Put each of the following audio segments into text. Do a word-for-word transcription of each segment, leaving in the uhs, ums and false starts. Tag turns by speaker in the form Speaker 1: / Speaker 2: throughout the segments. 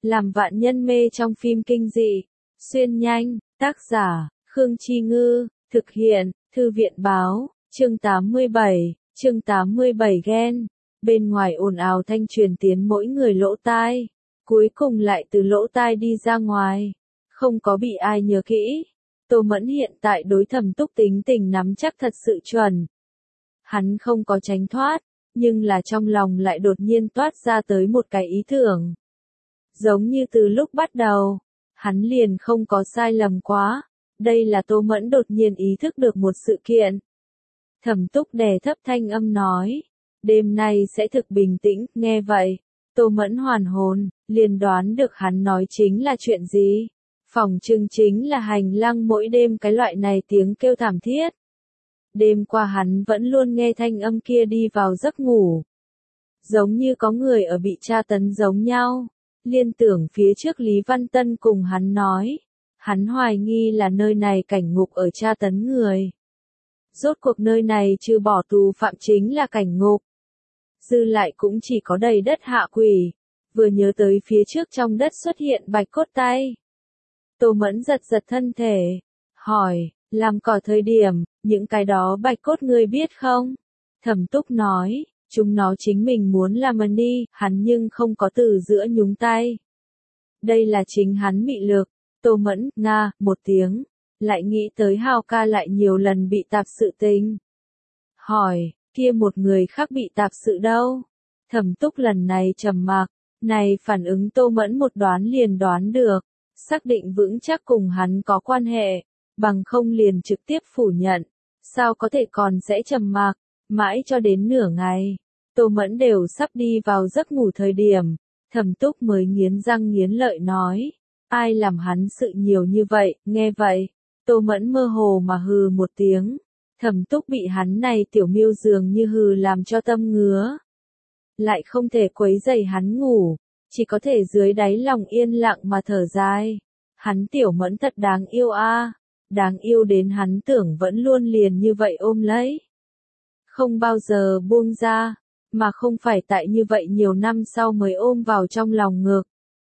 Speaker 1: làm vạn nhân mê trong phim kinh dị. Xuyên nhanh, tác giả, Khương Chi Ngư, thực hiện, Thư viện Báo, chương tám mươi bảy, chương tám mươi bảy ghen. Bên ngoài ồn ào thanh truyền tiến mỗi người lỗ tai, cuối cùng lại từ lỗ tai đi ra ngoài, không có bị ai nhớ kỹ. Tô Mẫn hiện tại đối Thẩm Túc tính tình nắm chắc thật sự chuẩn. Hắn không có tránh thoát, nhưng là trong lòng lại đột nhiên toát ra tới một cái ý tưởng. Giống như từ lúc bắt đầu, hắn liền không có sai lầm quá. Đây là Tô Mẫn đột nhiên ý thức được một sự kiện. Thẩm Túc đè thấp thanh âm nói, đêm nay sẽ thực bình tĩnh. Nghe vậy, Tô Mẫn hoàn hồn, liền đoán được hắn nói chính là chuyện gì. Phòng trưng chính là hành lang mỗi đêm cái loại này tiếng kêu thảm thiết. Đêm qua hắn vẫn luôn nghe thanh âm kia đi vào giấc ngủ. Giống như có người ở bị tra tấn giống nhau. Liên tưởng phía trước Lý Văn Tân cùng hắn nói. Hắn hoài nghi là nơi này cảnh ngục ở tra tấn người. Rốt cuộc nơi này trừ bỏ tù phạm chính là cảnh ngục. Dư lại cũng chỉ có đầy đất hạ quỷ. Vừa nhớ tới phía trước trong đất xuất hiện bạch cốt tay. Tô Mẫn giật giật thân thể. Hỏi, làm cỏ thời điểm, những cái đó bạch cốt ngươi biết không? Thẩm Túc nói, chúng nó chính mình muốn làm ân đi, hắn nhưng không có từ giữa nhúng tay. Đây là chính hắn mị lực. Tô Mẫn, nga, một tiếng, lại nghĩ tới Hào ca lại nhiều lần bị tạp sự tình. Hỏi, kia một người khác bị tạp sự đâu? Thẩm Túc lần này trầm mặc, này phản ứng Tô Mẫn một đoán liền đoán được, xác định vững chắc cùng hắn có quan hệ, bằng không liền trực tiếp phủ nhận, sao có thể còn sẽ trầm mặc, mãi cho đến nửa ngày, Tô Mẫn đều sắp đi vào giấc ngủ thời điểm, Thẩm Túc mới nghiến răng nghiến lợi nói. Ai làm hắn sự nhiều như vậy, nghe vậy, Tô Mẫn mơ hồ mà hừ một tiếng, Thẩm Túc bị hắn này tiểu miêu dường như hừ làm cho tâm ngứa. Lại không thể quấy rầy hắn ngủ, chỉ có thể dưới đáy lòng yên lặng mà thở dài. Hắn tiểu Mẫn thật đáng yêu a, đáng yêu đến hắn tưởng vẫn luôn liền như vậy ôm lấy. Không bao giờ buông ra, mà không phải tại như vậy nhiều năm sau mới ôm vào trong lòng ngực.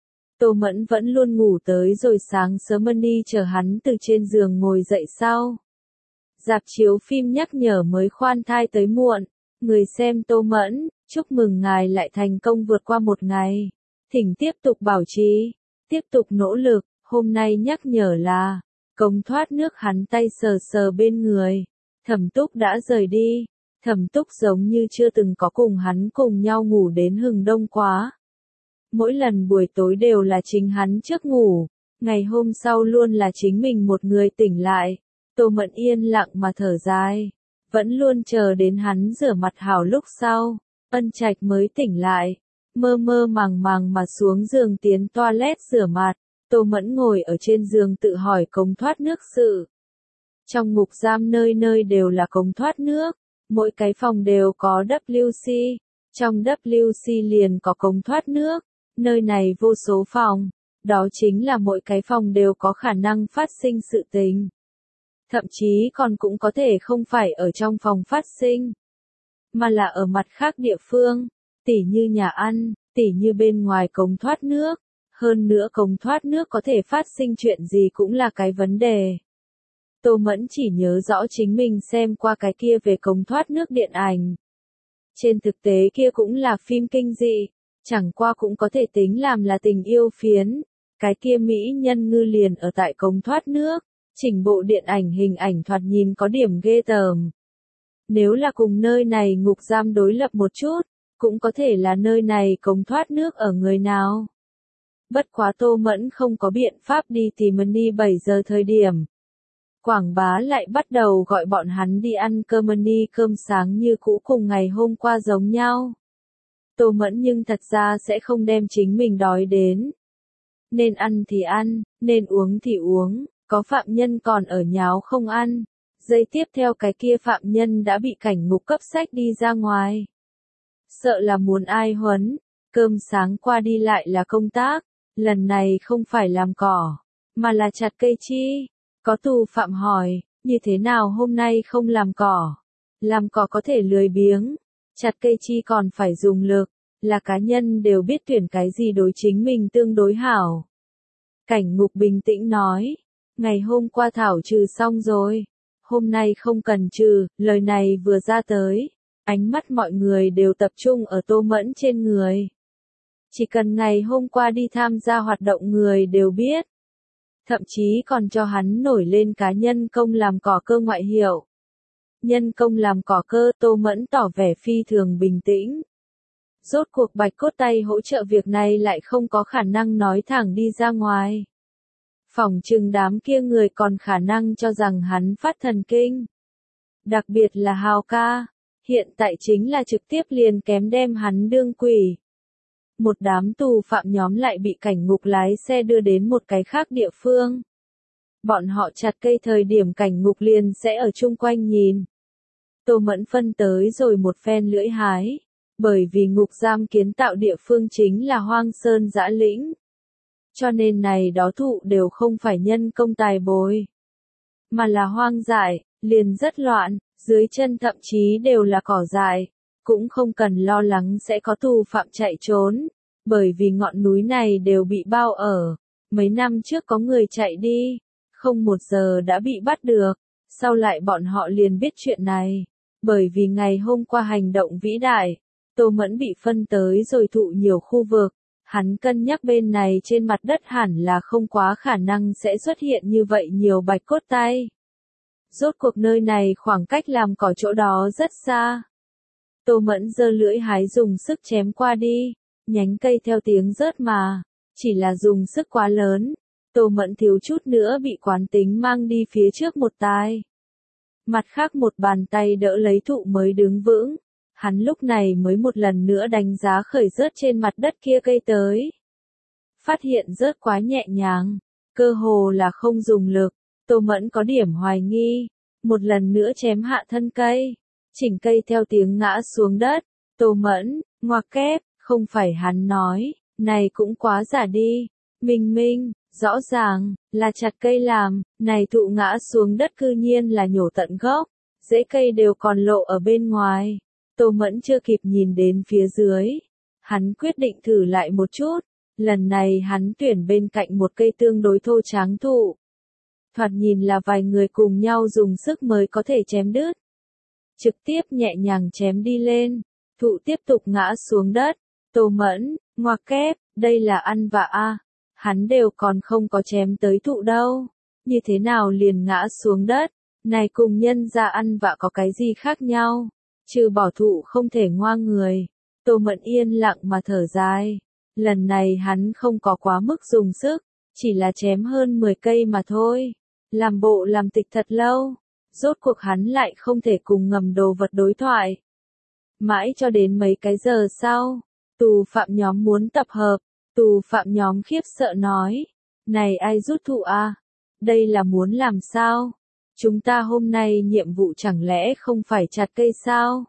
Speaker 1: Tô Mẫn vẫn luôn ngủ tới rồi sáng sớm Mani chờ hắn từ trên giường ngồi dậy sau. Rạp chiếu phim nhắc nhở mới khoan thai tới muộn. Người xem Tô Mẫn, chúc mừng ngài lại thành công vượt qua một ngày. Thỉnh tiếp tục bảo trì, tiếp tục nỗ lực. Hôm nay nhắc nhở là, cống thoát nước hắn tay sờ sờ bên người. Thẩm Túc đã rời đi. Thẩm Túc giống như chưa từng có cùng hắn cùng nhau ngủ đến hừng đông quá. Mỗi lần buổi tối đều là chính hắn trước ngủ, ngày hôm sau luôn là chính mình một người tỉnh lại. Tô Mẫn yên lặng mà thở dài, vẫn luôn chờ đến hắn rửa mặt hảo lúc sau, Ân Trạch mới tỉnh lại, mơ mơ màng màng mà xuống giường tiến toilet rửa mặt. Tô Mẫn ngồi ở trên giường tự hỏi cống thoát nước sự. Trong ngục giam nơi nơi đều là cống thoát nước, mỗi cái phòng đều có W C, trong W C liền có cống thoát nước. Nơi này vô số phòng, đó chính là mỗi cái phòng đều có khả năng phát sinh sự tình. Thậm chí còn cũng có thể không phải ở trong phòng phát sinh, mà là ở mặt khác địa phương, tỉ như nhà ăn, tỉ như bên ngoài cống thoát nước. Hơn nữa cống thoát nước có thể phát sinh chuyện gì cũng là cái vấn đề. Tô Mẫn chỉ nhớ rõ chính mình xem qua cái kia về cống thoát nước điện ảnh. Trên thực tế kia cũng là phim kinh dị. Chẳng qua cũng có thể tính làm là tình yêu phiến. Cái kia mỹ nhân ngư liền ở tại cống thoát nước. Chỉnh bộ điện ảnh hình ảnh thoạt nhìn có điểm ghê tởm. Nếu là cùng nơi này ngục giam đối lập một chút, cũng có thể là nơi này cống thoát nước ở người nào. Bất quá Tô Mẫn không có biện pháp đi tìm Mani bảy giờ thời điểm. Quảng Bá lại bắt đầu gọi bọn hắn đi ăn cơm Mani cơm sáng như cũ cùng ngày hôm qua giống nhau. Tô Mẫn nhưng thật ra sẽ không đem chính mình đói đến. Nên ăn thì ăn, nên uống thì uống, có phạm nhân còn ở nháo không ăn. Giây tiếp theo cái kia phạm nhân đã bị cảnh ngục cấp sách đi ra ngoài. Sợ là muốn ai huấn, cơm sáng qua đi lại là công tác, lần này không phải làm cỏ, mà là chặt cây chi. Có tù phạm hỏi, như thế nào hôm nay không làm cỏ? Làm cỏ có thể lười biếng, chặt cây chi còn phải dùng lực. là cá nhân đều biết tuyển cái gì đối chính mình tương đối hảo. Cảnh ngục bình tĩnh nói, ngày hôm qua thảo trừ xong rồi, hôm nay không cần trừ, lời này vừa ra tới, ánh mắt mọi người đều tập trung ở Tô Mẫn trên người. Chỉ cần ngày hôm qua đi tham gia hoạt động người đều biết. Thậm chí còn cho hắn nổi lên cá nhân công làm cỏ cơ ngoại hiệu. Nhân công làm cỏ cơ, Tô Mẫn tỏ vẻ phi thường bình tĩnh. Rốt cuộc Bạch Cốt Tay hỗ trợ việc này lại không có khả năng nói thẳng đi ra ngoài. Phỏng chừng đám kia người còn khả năng cho rằng hắn phát thần kinh. Đặc biệt là Hào ca, hiện tại chính là trực tiếp liền kém đem hắn đương quỷ. Một đám tù phạm nhóm lại bị cảnh ngục lái xe đưa đến một cái khác địa phương. Bọn họ chặt cây thời điểm cảnh ngục liền sẽ ở chung quanh nhìn. Tô Mẫn phân tới rồi một phen lưỡi hái, bởi vì ngục giam kiến tạo địa phương chính là hoang sơn dã lĩnh. Cho nên này đó thụ đều không phải nhân công tài bồi, mà là hoang dại, liền rất loạn, dưới chân thậm chí đều là cỏ dại, cũng không cần lo lắng sẽ có tù phạm chạy trốn, bởi vì ngọn núi này đều bị bao ở. Mấy năm trước có người chạy đi, không một giờ đã bị bắt được, sau lại bọn họ liền biết chuyện này, bởi vì ngày hôm qua hành động vĩ đại, Tô Mẫn bị phân tới rồi thụ nhiều khu vực, hắn cân nhắc bên này trên mặt đất hẳn là không quá khả năng sẽ xuất hiện như vậy nhiều bạch cốt tay. Rốt cuộc nơi này khoảng cách làm cỏ chỗ đó rất xa. Tô Mẫn giơ lưỡi hái dùng sức chém qua đi, nhánh cây theo tiếng rớt mà, chỉ là dùng sức quá lớn, Tô Mẫn thiếu chút nữa bị quán tính mang đi phía trước một tai. Mặt khác một bàn tay đỡ lấy thụ mới đứng vững, hắn lúc này mới một lần nữa đánh giá khởi rớt trên mặt đất kia cây tới. Phát hiện rớt quá nhẹ nhàng, cơ hồ là không dùng lực, Tô Mẫn có điểm hoài nghi, một lần nữa chém hạ thân cây, chỉnh cây theo tiếng ngã xuống đất, Tô Mẫn, ngoặc kép, không phải hắn nói, này cũng quá giả đi, minh minh, rõ ràng, là chặt cây làm, này thụ ngã xuống đất cư nhiên là nhổ tận gốc, rễ cây đều còn lộ ở bên ngoài. Tô Mẫn chưa kịp nhìn đến phía dưới, hắn quyết định thử lại một chút, lần này hắn tuyển bên cạnh một cây tương đối thô tráng thụ. Thoạt nhìn là vài người cùng nhau dùng sức mới có thể chém đứt. Trực tiếp nhẹ nhàng chém đi lên, thụ tiếp tục ngã xuống đất, Tô Mẫn, ngoặc kép, đây là ăn vạ a, hắn đều còn không có chém tới thụ đâu, như thế nào liền ngã xuống đất, này cùng nhân ra ăn vạ có cái gì khác nhau, trừ bỏ thụ không thể ngoa người. Tô Mẫn yên lặng mà thở dài, lần này hắn không có quá mức dùng sức, chỉ là chém hơn mười cây mà thôi, làm bộ làm tịch thật lâu, rốt cuộc hắn lại không thể cùng ngầm đồ vật đối thoại. Mãi cho đến mấy cái giờ sau, tù phạm nhóm muốn tập hợp, tù phạm nhóm khiếp sợ nói, này ai rút thụ a? Đây là muốn làm sao? Chúng ta hôm nay nhiệm vụ chẳng lẽ không phải chặt cây sao?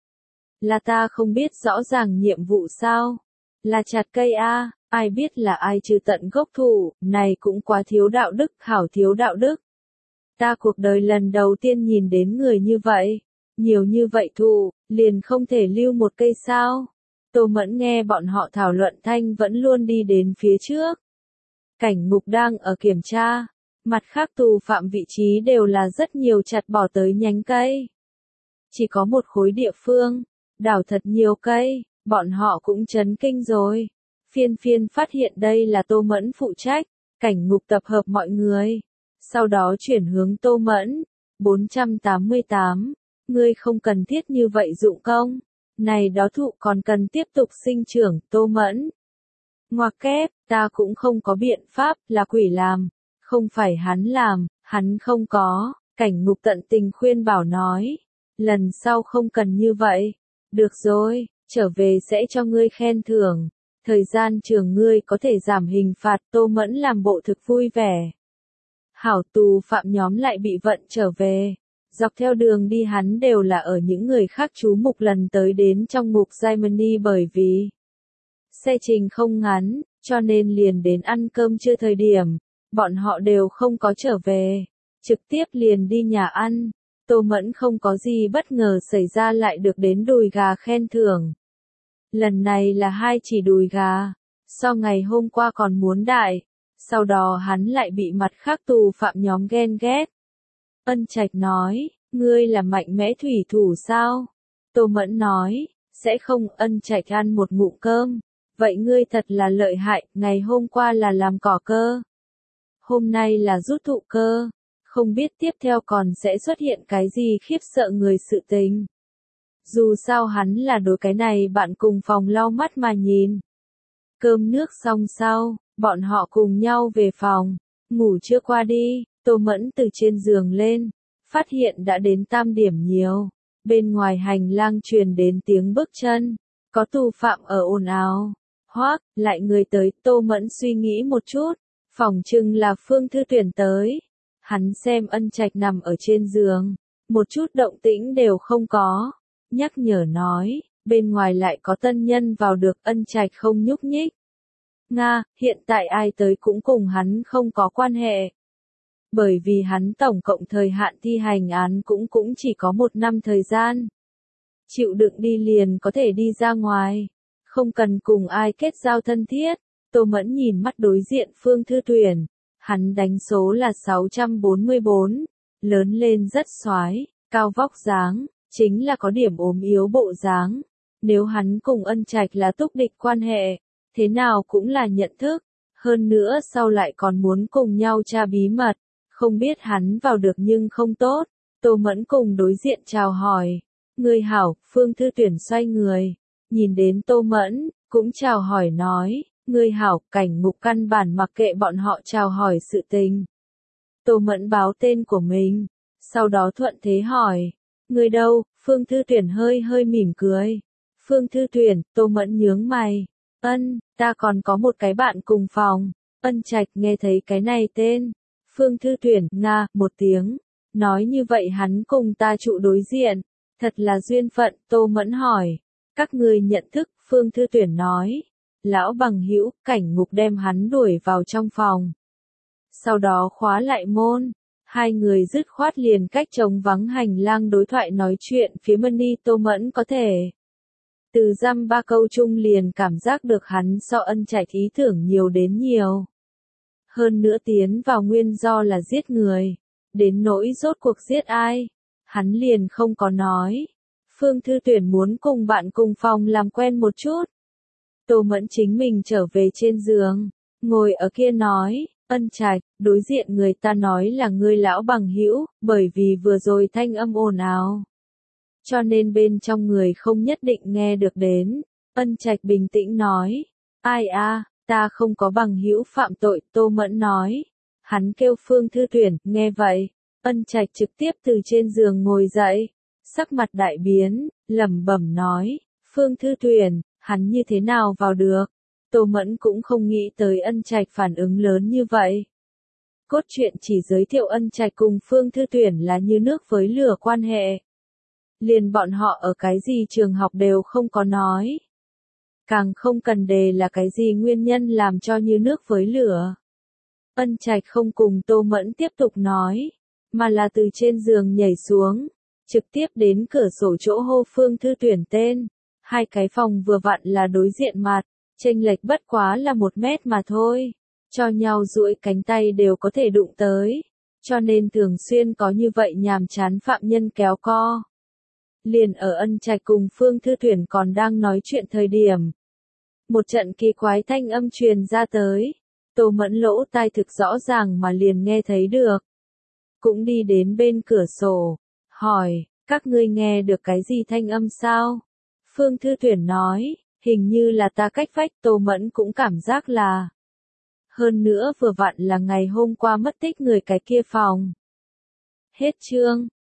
Speaker 1: Là ta không biết rõ ràng nhiệm vụ sao? Là chặt cây a, ai biết là ai trừ tận gốc thụ, này cũng quá thiếu đạo đức, hảo thiếu đạo đức. Ta cuộc đời lần đầu tiên nhìn đến người như vậy, nhiều như vậy thụ, liền không thể lưu một cây sao? Tô Mẫn nghe bọn họ thảo luận thanh vẫn luôn đi đến phía trước. Cảnh ngục đang ở kiểm tra, mặt khác tù phạm vị trí đều là rất nhiều chặt bỏ tới nhánh cây. Chỉ có một khối địa phương, đào thật nhiều cây, bọn họ cũng chấn kinh rồi. Phiên phiên phát hiện đây là Tô Mẫn phụ trách, cảnh ngục tập hợp mọi người. Sau đó chuyển hướng Tô Mẫn, bốn trăm tám mươi tám, ngươi không cần thiết như vậy dụng công. Này đó thụ còn cần tiếp tục sinh trưởng, Tô Mẫn. Ngoặc kép, ta cũng không có biện pháp, là quỷ làm. Không phải hắn làm, hắn không có, cảnh ngục tận tình khuyên bảo nói. Lần sau không cần như vậy. Được rồi, trở về sẽ cho ngươi khen thưởng. Thời gian trường ngươi có thể giảm hình phạt, Tô Mẫn làm bộ thực vui vẻ. Hảo tù phạm nhóm lại bị vận trở về. Dọc theo đường đi hắn đều là ở những người khác chú mục lần tới đến trong ngục Germany bởi vì xe trình không ngắn, cho nên liền đến ăn cơm trưa thời điểm, bọn họ đều không có trở về, trực tiếp liền đi nhà ăn. Tô Mẫn không có gì bất ngờ xảy ra lại được đến đùi gà khen thưởng. Lần này là hai chỉ đùi gà, so ngày hôm qua còn muốn đại, sau đó hắn lại bị mặt khác tù phạm nhóm ghen ghét. Ân Trạch nói, ngươi là mạnh mẽ thủy thủ sao? Tô Mẫn nói, sẽ không. Ân Trạch ăn một ngụm cơm, vậy ngươi thật là lợi hại, ngày hôm qua là làm cỏ cơ, hôm nay là rút thụ cơ, không biết tiếp theo còn sẽ xuất hiện cái gì khiếp sợ người sự tình. Dù sao hắn là đối cái này bạn cùng phòng lau mắt mà nhìn. Cơm nước xong sau, bọn họ cùng nhau về phòng, ngủ chưa qua đi, Tô Mẫn từ trên giường lên, phát hiện đã đến tam điểm nhiều, bên ngoài hành lang truyền đến tiếng bước chân, có tù phạm ở ồn ào. Hoác, lại người tới. Tô Mẫn suy nghĩ một chút, phỏng chừng là Phương Thư Tuyển tới. Hắn xem Ân Trạch nằm ở trên giường, một chút động tĩnh đều không có, nhắc nhở nói, bên ngoài lại có tân nhân vào được. Ân Trạch không nhúc nhích. Nga, hiện tại ai tới cũng cùng hắn không có quan hệ. Bởi vì hắn tổng cộng thời hạn thi hành án cũng cũng chỉ có một năm thời gian. Chịu đựng đi liền có thể đi ra ngoài, không cần cùng ai kết giao thân thiết. Tô Mẫn nhìn mắt đối diện Phương Thư Tuyển, hắn đánh số là sáu trăm bốn mươi bốn, lớn lên rất xoái, cao vóc dáng, chính là có điểm ốm yếu bộ dáng. Nếu hắn cùng Ân Trạch là túc địch quan hệ, thế nào cũng là nhận thức, hơn nữa sau lại còn muốn cùng nhau tra bí mật, không biết hắn vào được nhưng không tốt. Tô Mẫn cùng đối diện chào hỏi, người hảo. Phương Thư Tuyển xoay người, nhìn đến Tô Mẫn, cũng chào hỏi nói, người hảo. Cảnh Ngục căn bản mặc kệ bọn họ chào hỏi sự tình. Tô Mẫn báo tên của mình, sau đó thuận thế hỏi, người đâu? Phương Thư Tuyển hơi hơi mỉm cười. Phương Thư Tuyển. Tô Mẫn nhướng mày, ân, ta còn có một cái bạn cùng phòng. Ân Trạch nghe thấy cái này tên. Phương Thư Tuyển. Nga, một tiếng, nói như vậy hắn cùng ta trụ đối diện, thật là duyên phận. Tô Mẫn hỏi, các ngươi nhận thức? Phương Thư Tuyển nói, lão bằng hữu. Cảnh Ngục đem hắn đuổi vào trong phòng, sau đó khóa lại môn, hai người dứt khoát liền cách trống vắng hành lang đối thoại nói chuyện phía Mani. Tô Mẫn có thể từ dăm ba câu chung liền cảm giác được hắn so Ân Trạch ý tưởng nhiều đến nhiều. Hơn nữa tiến vào nguyên do là giết người, đến nỗi rốt cuộc giết ai, hắn liền không có nói. Phương Thư Tuyển muốn cùng bạn cùng phòng làm quen một chút. Tô Mẫn chính mình trở về trên giường, ngồi ở kia nói, Ân Trạch, đối diện người ta nói là ngươi lão bằng hữu, bởi vì vừa rồi thanh âm ồn ào, cho nên bên trong người không nhất định nghe được đến. Ân Trạch bình tĩnh nói, ai a, ta không có bằng hữu phạm tội. Tô Mẫn nói, hắn kêu Phương Thư Tuyển. Nghe vậy, Ân Trạch trực tiếp từ trên giường ngồi dậy, sắc mặt đại biến, lẩm bẩm nói, Phương Thư Tuyển, hắn như thế nào vào được? Tô Mẫn cũng không nghĩ tới Ân Trạch phản ứng lớn như vậy. Cốt truyện chỉ giới thiệu Ân Trạch cùng Phương Thư Tuyển là như nước với lửa quan hệ. Liền bọn họ ở cái gì trường học đều không có nói. Càng không cần đề là cái gì nguyên nhân làm cho như nước với lửa. Ân Trạch không cùng Tô Mẫn tiếp tục nói, mà là từ trên giường nhảy xuống, trực tiếp đến cửa sổ chỗ hô Phương Thư Tuyển tên. Hai cái phòng vừa vặn là đối diện mặt, chênh lệch bất quá là một mét mà thôi, cho nhau duỗi cánh tay đều có thể đụng tới, cho nên thường xuyên có như vậy nhàm chán phạm nhân kéo co. Liền ở Ân Trạch cùng Phương Thư Tuyển còn đang nói chuyện thời điểm, một trận kỳ quái thanh âm truyền ra tới. Tô Mẫn lỗ tai thực rõ ràng mà liền nghe thấy được, cũng đi đến bên cửa sổ, hỏi, các ngươi nghe được cái gì thanh âm sao? Phương Thư Tuyển nói, hình như là ta cách vách. Tô Mẫn cũng cảm giác là, hơn nữa vừa vặn là ngày hôm qua mất tích người cái kia phòng. Hết chương.